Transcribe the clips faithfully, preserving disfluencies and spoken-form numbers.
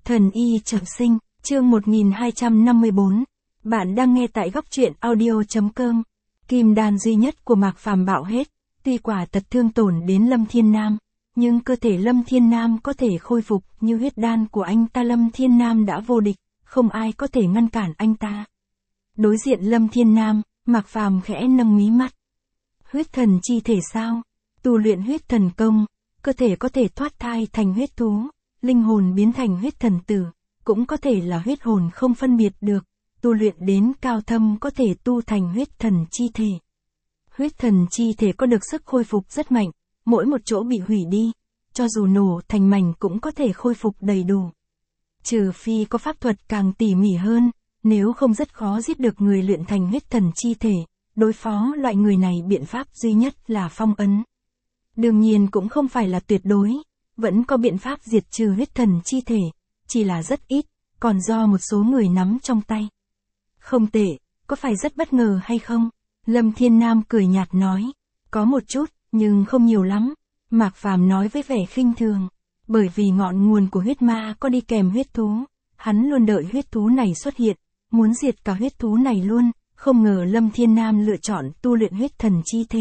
Thần y trọng sinh, chương một nghìn hai trăm năm mươi bốn. Bạn đang nghe tại góc truyện audio.com. Kim đan duy nhất của Mạc Phàm bạo hết, tuy quả tật thương tổn đến Lâm Thiên Nam, nhưng cơ thể Lâm Thiên Nam có thể khôi phục như huyết đan của anh ta. Lâm Thiên Nam đã vô địch, không ai có thể ngăn cản anh ta. Đối diện Lâm Thiên Nam, Mạc Phàm khẽ nâng mí mắt. Huyết thần chi thể sao? Tu luyện huyết thần công, cơ thể có thể thoát thai thành huyết thú, linh hồn biến thành huyết thần tử, cũng có thể là huyết hồn không phân biệt được, tu luyện đến cao thâm có thể tu thành huyết thần chi thể. Huyết thần chi thể có được sức khôi phục rất mạnh, mỗi một chỗ bị hủy đi, cho dù nổ thành mảnh cũng có thể khôi phục đầy đủ. Trừ phi có pháp thuật càng tỉ mỉ hơn, nếu không rất khó giết được người luyện thành huyết thần chi thể. Đối phó loại người này biện pháp duy nhất là phong ấn. Đương nhiên cũng không phải là tuyệt đối, vẫn có biện pháp diệt trừ huyết thần chi thể, chỉ là rất ít, còn do một số người nắm trong tay. Không tệ, có phải rất bất ngờ hay không? Lâm Thiên Nam cười nhạt nói, có một chút, nhưng không nhiều lắm. Mạc Phàm nói với vẻ khinh thường, bởi vì ngọn nguồn của huyết ma có đi kèm huyết thú, hắn luôn đợi huyết thú này xuất hiện, muốn diệt cả huyết thú này luôn. Không ngờ Lâm Thiên Nam lựa chọn tu luyện huyết thần chi thể.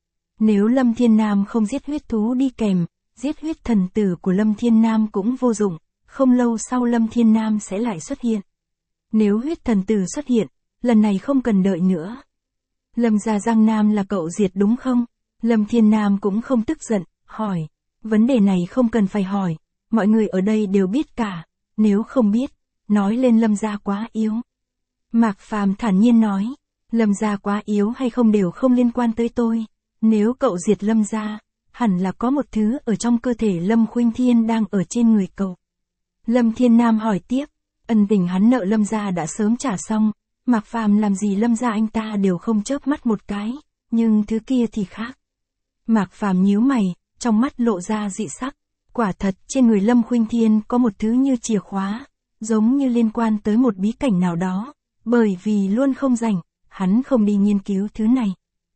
Nếu Lâm Thiên Nam không giết huyết thú đi kèm, giết huyết thần tử của Lâm Thiên Nam cũng vô dụng, không lâu sau Lâm Thiên Nam sẽ lại xuất hiện. Nếu huyết thần tử xuất hiện, lần này không cần đợi nữa. Lâm gia Giang Nam là cậu diệt đúng không? Lâm Thiên Nam cũng không tức giận, hỏi. Vấn đề này không cần phải hỏi, mọi người ở đây đều biết cả, nếu không biết, nói lên Lâm gia quá yếu. Mạc Phàm thản nhiên nói, Lâm gia quá yếu hay không đều không liên quan tới tôi, nếu cậu diệt Lâm gia, hẳn là có một thứ ở trong cơ thể Lâm Khuynh Thiên đang ở trên người cậu. Lâm Thiên Nam hỏi tiếp, ân tình hắn nợ Lâm gia đã sớm trả xong, Mạc Phàm làm gì Lâm gia anh ta đều không chớp mắt một cái, nhưng thứ kia thì khác. Mạc Phàm nhíu mày, trong mắt lộ ra dị sắc, quả thật trên người Lâm Khuynh Thiên có một thứ như chìa khóa, giống như liên quan tới một bí cảnh nào đó. Bởi vì luôn không rảnh, hắn không đi nghiên cứu thứ này.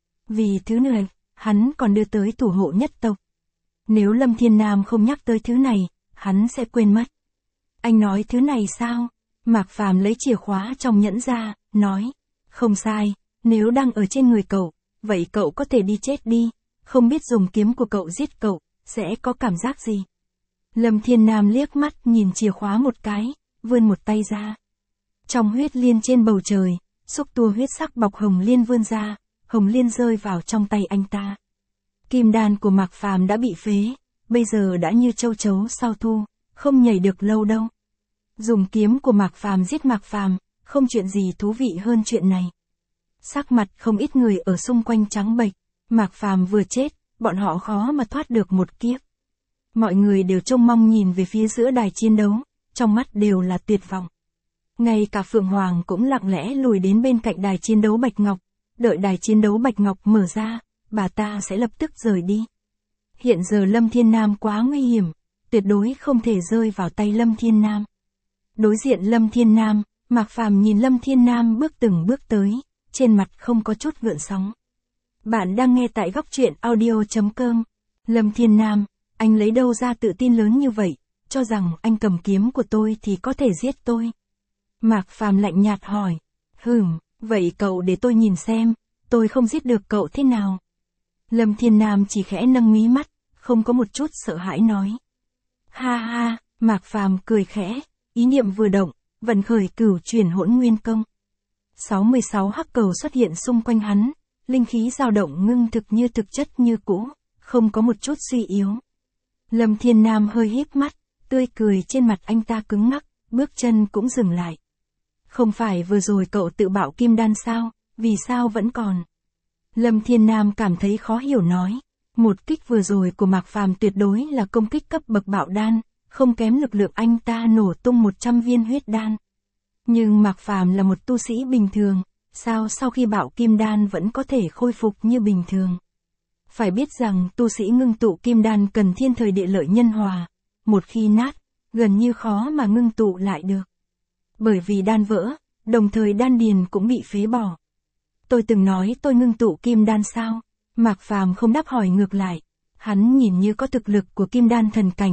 Vì thứ này, hắn còn đưa tới thủ hộ nhất tộc. Nếu Lâm Thiên Nam không nhắc tới thứ này, hắn sẽ quên mất. Anh nói thứ này sao? Mạc Phàm lấy chìa khóa trong nhẫn ra, nói. Không sai, nếu đang ở trên người cậu, vậy cậu có thể đi chết đi. Không biết dùng kiếm của cậu giết cậu, sẽ có cảm giác gì? Lâm Thiên Nam liếc mắt nhìn chìa khóa một cái, vươn một tay ra. Trong huyết liên trên bầu trời, xúc tua huyết sắc bọc hồng liên vươn ra, hồng liên rơi vào trong tay anh ta. Kim đan của Mạc Phàm đã bị phế, bây giờ đã như châu chấu sau thu, không nhảy được lâu đâu. Dùng kiếm của Mạc Phàm giết Mạc Phàm, không chuyện gì thú vị hơn chuyện này. Sắc mặt không ít người ở xung quanh trắng bệch, Mạc Phàm vừa chết, bọn họ khó mà thoát được một kiếp. Mọi người đều trông mong nhìn về phía giữa đài chiến đấu, trong mắt đều là tuyệt vọng. Ngay cả Phượng Hoàng cũng lặng lẽ lùi đến bên cạnh đài chiến đấu Bạch Ngọc, đợi đài chiến đấu Bạch Ngọc mở ra, bà ta sẽ lập tức rời đi. Hiện giờ Lâm Thiên Nam quá nguy hiểm, tuyệt đối không thể rơi vào tay Lâm Thiên Nam. Đối diện Lâm Thiên Nam, Mạc Phàm nhìn Lâm Thiên Nam bước từng bước tới, trên mặt không có chút gợn sóng. Bạn đang nghe tại góc truyện audio.com. Lâm Thiên Nam, anh lấy đâu ra tự tin lớn như vậy, cho rằng anh cầm kiếm của tôi thì có thể giết tôi. Mạc Phàm lạnh nhạt hỏi, hừm, vậy cậu để tôi nhìn xem, tôi không giết được cậu thế nào. Lâm Thiên Nam chỉ khẽ nâng mí mắt, không có một chút sợ hãi nói. Ha ha, Mạc Phàm cười khẽ, ý niệm vừa động, vận khởi cửu chuyển hỗn nguyên công. sáu mươi sáu hắc cầu xuất hiện xung quanh hắn, linh khí dao động ngưng thực như thực chất như cũ, không có một chút suy yếu. Lâm Thiên Nam hơi híp mắt, tươi cười trên mặt anh ta cứng ngắc, bước chân cũng dừng lại. Không phải vừa rồi cậu tự bạo kim đan sao, vì sao vẫn còn? Lâm Thiên Nam cảm thấy khó hiểu nói, một kích vừa rồi của Mạc Phàm tuyệt đối là công kích cấp bậc bạo đan, không kém lực lượng anh ta nổ tung một trăm viên huyết đan. Nhưng Mạc Phàm là một tu sĩ bình thường, sao sau khi bạo kim đan vẫn có thể khôi phục như bình thường? Phải biết rằng tu sĩ ngưng tụ kim đan cần thiên thời địa lợi nhân hòa, một khi nát, gần như khó mà ngưng tụ lại được. Bởi vì đan vỡ, đồng thời đan điền cũng bị phế bỏ. Tôi từng nói tôi ngưng tụ kim đan sao? Mạc Phàm không đáp hỏi ngược lại. Hắn nhìn như có thực lực của kim đan thần cảnh,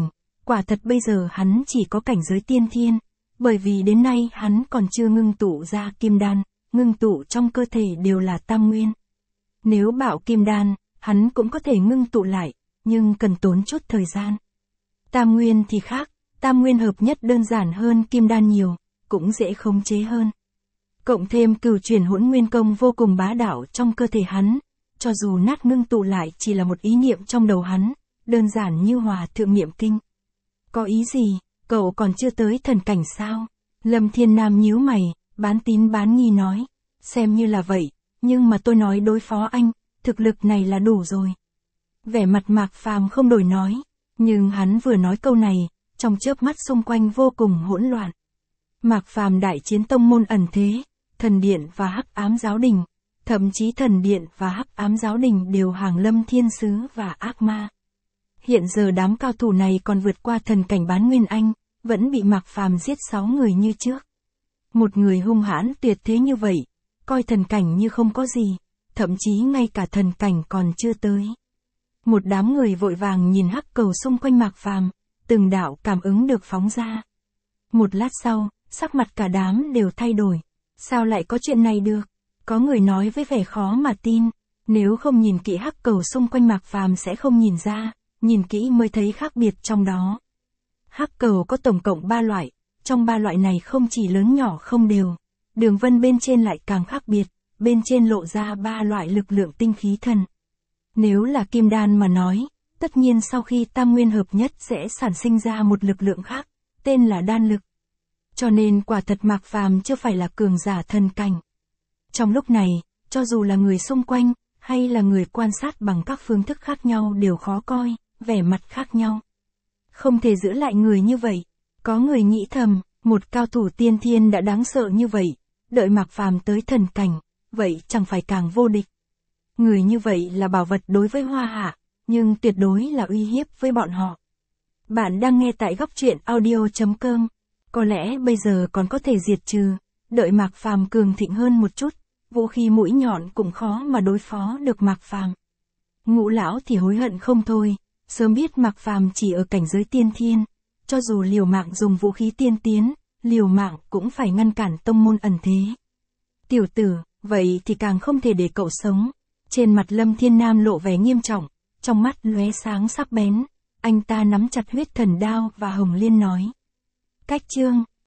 quả thật bây giờ hắn chỉ có cảnh giới tiên thiên, bởi vì đến nay hắn còn chưa ngưng tụ ra kim đan, ngưng tụ trong cơ thể đều là tam nguyên. Nếu bảo kim đan, hắn cũng có thể ngưng tụ lại, nhưng cần tốn chút thời gian. Tam nguyên thì khác, tam nguyên hợp nhất đơn giản hơn kim đan nhiều, cũng dễ khống chế hơn. Cộng thêm cửu chuyển hỗn nguyên công vô cùng bá đạo trong cơ thể hắn, cho dù nát ngưng tụ lại chỉ là một ý niệm trong đầu hắn, đơn giản như hòa thượng niệm kinh. Có ý gì, cậu còn chưa tới thần cảnh sao? Lâm Thiên Nam nhíu mày, bán tín bán nghi nói, xem như là vậy, nhưng mà tôi nói đối phó anh, thực lực này là đủ rồi. Vẻ mặt Mạc Phàm không đổi nói, nhưng hắn vừa nói câu này, trong chớp mắt xung quanh vô cùng hỗn loạn. Mạc Phàm đại chiến tông môn ẩn thế, thần điện và hắc ám giáo đình, thậm chí thần điện và hắc ám giáo đình đều hàng lâm thiên sứ và ác ma. Hiện giờ đám cao thủ này còn vượt qua thần cảnh bán nguyên anh, vẫn bị Mạc Phàm giết sáu người như trước. Một người hung hãn tuyệt thế như vậy, coi thần cảnh như không có gì, thậm chí ngay cả thần cảnh còn chưa tới. Một đám người vội vàng nhìn hắc cầu xung quanh Mạc Phàm, từng đạo cảm ứng được phóng ra. Một lát sau, sắc mặt cả đám đều thay đổi. Sao lại có chuyện này được? Có người nói với vẻ khó mà tin, nếu không nhìn kỹ hắc cầu xung quanh Mạc Phàm sẽ không nhìn ra, nhìn kỹ mới thấy khác biệt trong đó. Hắc cầu có tổng cộng ba loại, trong ba loại này không chỉ lớn nhỏ không đều, đường vân bên trên lại càng khác biệt, bên trên lộ ra ba loại lực lượng tinh khí thần. Nếu là kim đan mà nói, tất nhiên sau khi tam nguyên hợp nhất sẽ sản sinh ra một lực lượng khác, tên là đan lực. Cho nên quả thật Mạc Phàm chưa phải là cường giả thần cảnh. Trong lúc này, cho dù là người xung quanh, hay là người quan sát bằng các phương thức khác nhau đều khó coi, vẻ mặt khác nhau. Không thể giữ lại người như vậy. Có người nghĩ thầm, một cao thủ tiên thiên đã đáng sợ như vậy, đợi Mạc Phàm tới thần cảnh, vậy chẳng phải càng vô địch. Người như vậy là bảo vật đối với Hoa Hạ, nhưng tuyệt đối là uy hiếp với bọn họ. Bạn đang nghe tại góc truyện audio chấm com. Có lẽ bây giờ còn có thể diệt trừ, đợi Mạc Phàm cường thịnh hơn một chút, vũ khí mũi nhọn cũng khó mà đối phó được Mạc Phàm. Ngũ lão thì hối hận không thôi, sớm biết Mạc Phàm chỉ ở cảnh giới tiên thiên, cho dù liều mạng dùng vũ khí tiên tiến, liều mạng cũng phải ngăn cản tông môn ẩn thế. Tiểu tử, vậy thì càng không thể để cậu sống. Trên mặt Lâm Thiên Nam lộ vẻ nghiêm trọng, trong mắt lóe sáng sắc bén, anh ta nắm chặt huyết thần đao và hồng liên nói. Cách chương